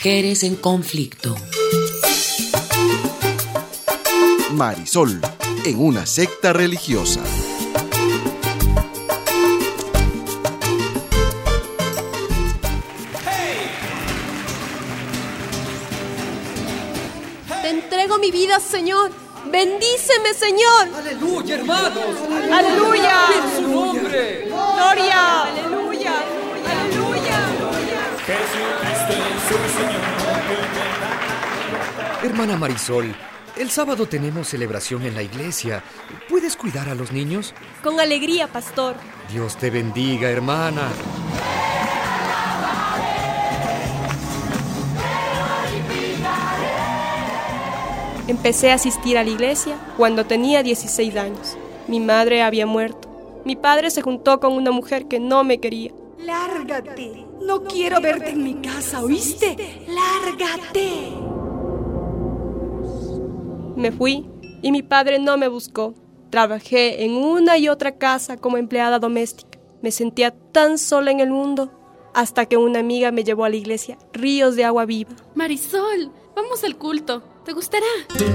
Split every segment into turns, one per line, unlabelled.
Mujeres en conflicto.
Marisol, en una secta religiosa.
Te entrego mi vida, Señor. Bendíceme, Señor.
¡Aleluya, hermanos!
¡Aleluya!
¡En su nombre!
¡Gloria! ¡Aleluya! ¡Aleluya!
Jesucristo es su Señor.
Hermana Marisol, el sábado tenemos celebración en la iglesia. ¿Puedes cuidar a los niños?
Con alegría, pastor.
Dios te bendiga, hermana.
Empecé a asistir a la iglesia cuando tenía 16 años. Mi madre había muerto. Mi padre se juntó con una mujer que no me quería.
¡Lárgate! No quiero verte en mi casa, ¿oíste? ¡Lárgate!
Me fui y mi padre no me buscó. Trabajé en una y otra casa como empleada doméstica. Me sentía tan sola en el mundo hasta que una amiga me llevó a la iglesia Ríos de Agua Viva.
Marisol, vamos al culto. ¿Te gustará?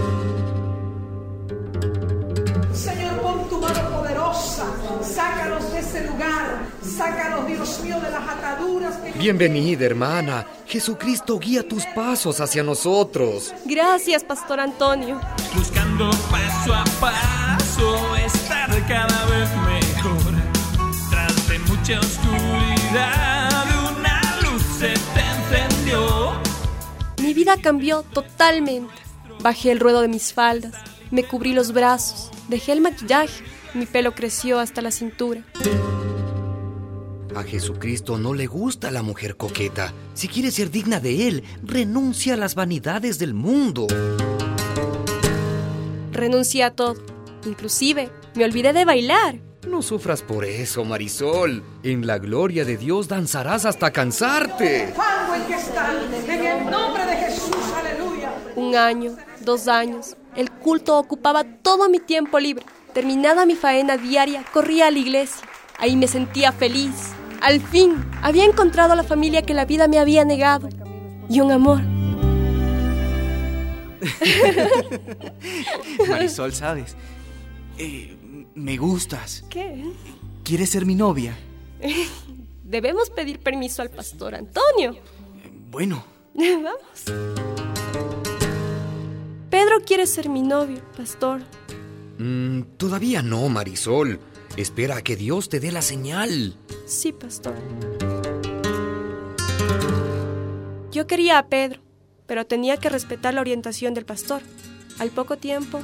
Señor, pon tu mano poderosa. Sácalos de ese lugar. Sácalos, Dios mío, de las ataduras que...
Bienvenida, hermana. Jesucristo guía tus pasos hacia nosotros.
Gracias, Pastor Antonio.
Buscando paso a paso estar cada vez mejor. Tras de mucha oscuridad, una luz se te encendió.
Mi vida cambió totalmente. Bajé el ruedo de mis faldas, me cubrí los brazos, dejé el maquillaje, mi pelo creció hasta la cintura.
A Jesucristo no le gusta la mujer coqueta. Si quieres ser digna de Él, renuncia a las vanidades del mundo.
Renuncié a todo, inclusive me olvidé de bailar.
No sufras por eso, Marisol. En la gloria de Dios danzarás hasta cansarte.
¡Fango el que está! ¡En el nombre de Jesús! ¡Aleluya!
1 año, 2 años, el culto ocupaba todo mi tiempo libre. Terminada mi faena diaria, corría a la iglesia. Ahí me sentía feliz. Al fin, había encontrado a la familia que la vida me había negado. Y un amor.
Marisol, ¿sabes? Me gustas.
¿Qué?
¿Quieres ser mi novia?
Debemos pedir permiso al pastor Antonio.
Bueno.
Vamos. Pedro quiere ser mi novio, pastor.
Todavía no, Marisol. Espera a que Dios te dé la señal.
Sí, pastor. Yo quería a Pedro, pero tenía que respetar la orientación del pastor. Al poco tiempo...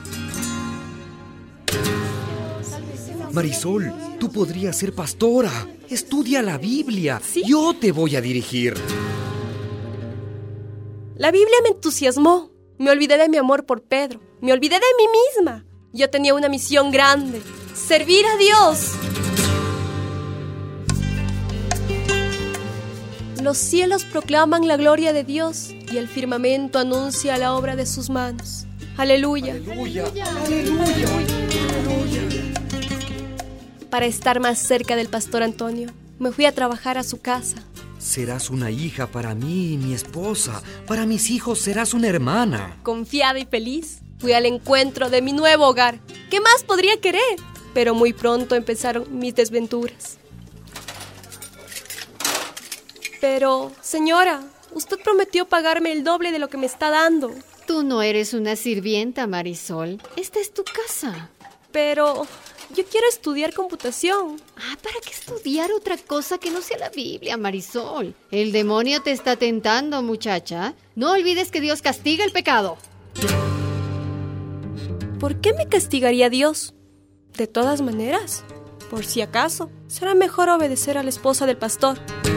Marisol, tú podrías ser pastora. Estudia la Biblia.
¿Sí?
Yo te voy a dirigir.
La Biblia me entusiasmó. Me olvidé de mi amor por Pedro. Me olvidé de mí misma. Yo tenía una misión grande: servir a Dios. Los cielos proclaman la gloria de Dios y el firmamento anuncia la obra de sus manos. Aleluya.
Aleluya.
Aleluya. Para estar más cerca del pastor Antonio, me fui a trabajar a su casa.
Serás una hija para mí y mi esposa. Para mis hijos serás una hermana.
Confiada y feliz, fui al encuentro de mi nuevo hogar. ¿Qué más podría querer? Pero muy pronto empezaron mis desventuras. Pero, señora, usted prometió pagarme el doble de lo que me está dando.
Tú no eres una sirvienta, Marisol. Esta es tu casa.
Pero yo quiero estudiar computación.
¿Para qué estudiar otra cosa que no sea la Biblia, Marisol? El demonio te está tentando, muchacha. No olvides que Dios castiga el pecado.
¿Por qué me castigaría Dios? De todas maneras, por si acaso, será mejor obedecer a la esposa del pastor.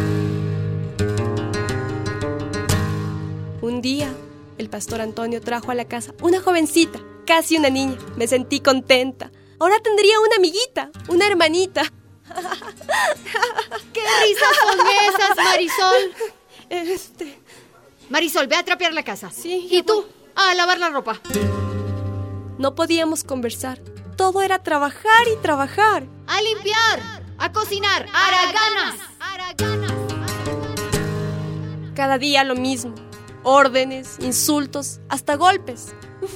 Un día, el pastor Antonio trajo a la casa una jovencita, casi una niña. Me sentí contenta. Ahora tendría una amiguita, una hermanita.
¿Qué risas son esas, Marisol? Marisol, ve a trapear la casa.
Sí.
¿Y tú? A lavar la ropa.
No podíamos conversar. Todo era trabajar y trabajar.
A limpiar, a cocinar, haraganas.
Cada día lo mismo. órdenes, insultos, hasta golpes.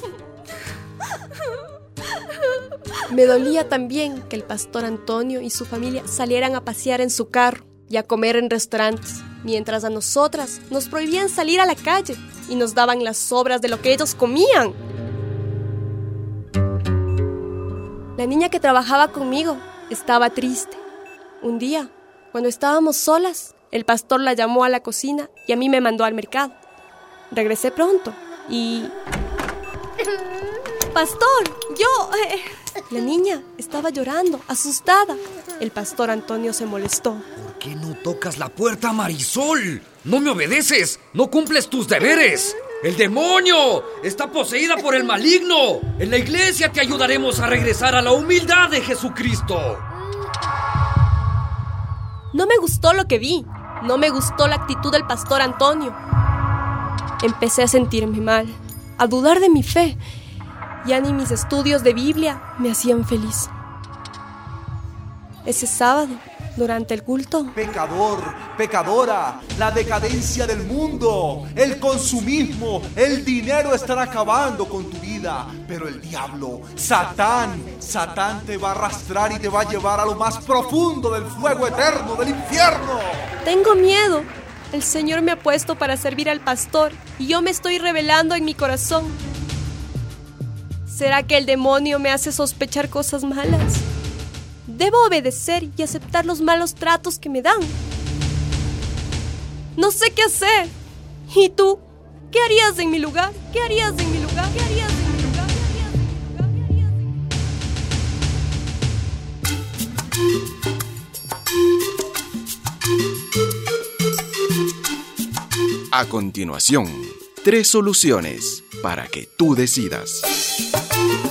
Me dolía también que el pastor Antonio y su familia salieran a pasear en su carro y a comer en restaurantes, mientras a nosotras nos prohibían salir a la calle y nos daban las sobras de lo que ellos comían. La niña que trabajaba conmigo estaba triste. Un día, cuando estábamos solas, el pastor la llamó a la cocina y a mí me mandó al mercado. Regresé pronto y... ¡Pastor! ¡Yo! La niña estaba llorando, asustada. El pastor Antonio se molestó.
¿Por qué no tocas la puerta, Marisol? ¡No me obedeces! ¡No cumples tus deberes! ¡El demonio está poseída por el maligno! En la iglesia te ayudaremos a regresar a la humildad de Jesucristo.
No me gustó lo que vi. No me gustó la actitud del pastor Antonio. Empecé a sentirme mal, a dudar de mi fe. Ya ni mis estudios de Biblia me hacían feliz. Ese sábado, durante el culto...
Pecador, pecadora, la decadencia del mundo, el consumismo, el dinero estará acabando con tu vida. Pero el diablo, Satán te va a arrastrar y te va a llevar a lo más profundo del fuego eterno, del infierno.
Tengo miedo. El Señor me ha puesto para servir al pastor y yo me estoy rebelando en mi corazón. ¿Será que el demonio me hace sospechar cosas malas? Debo obedecer y aceptar los malos tratos que me dan. No sé qué hacer. ¿Y tú? ¿Qué harías en mi lugar? ¿Qué harías en mi lugar? ¿Qué harías en mi lugar? ¿Qué harías en mi lugar? ¿Qué harías en mi lugar?
A continuación, 3 soluciones para que tú decidas.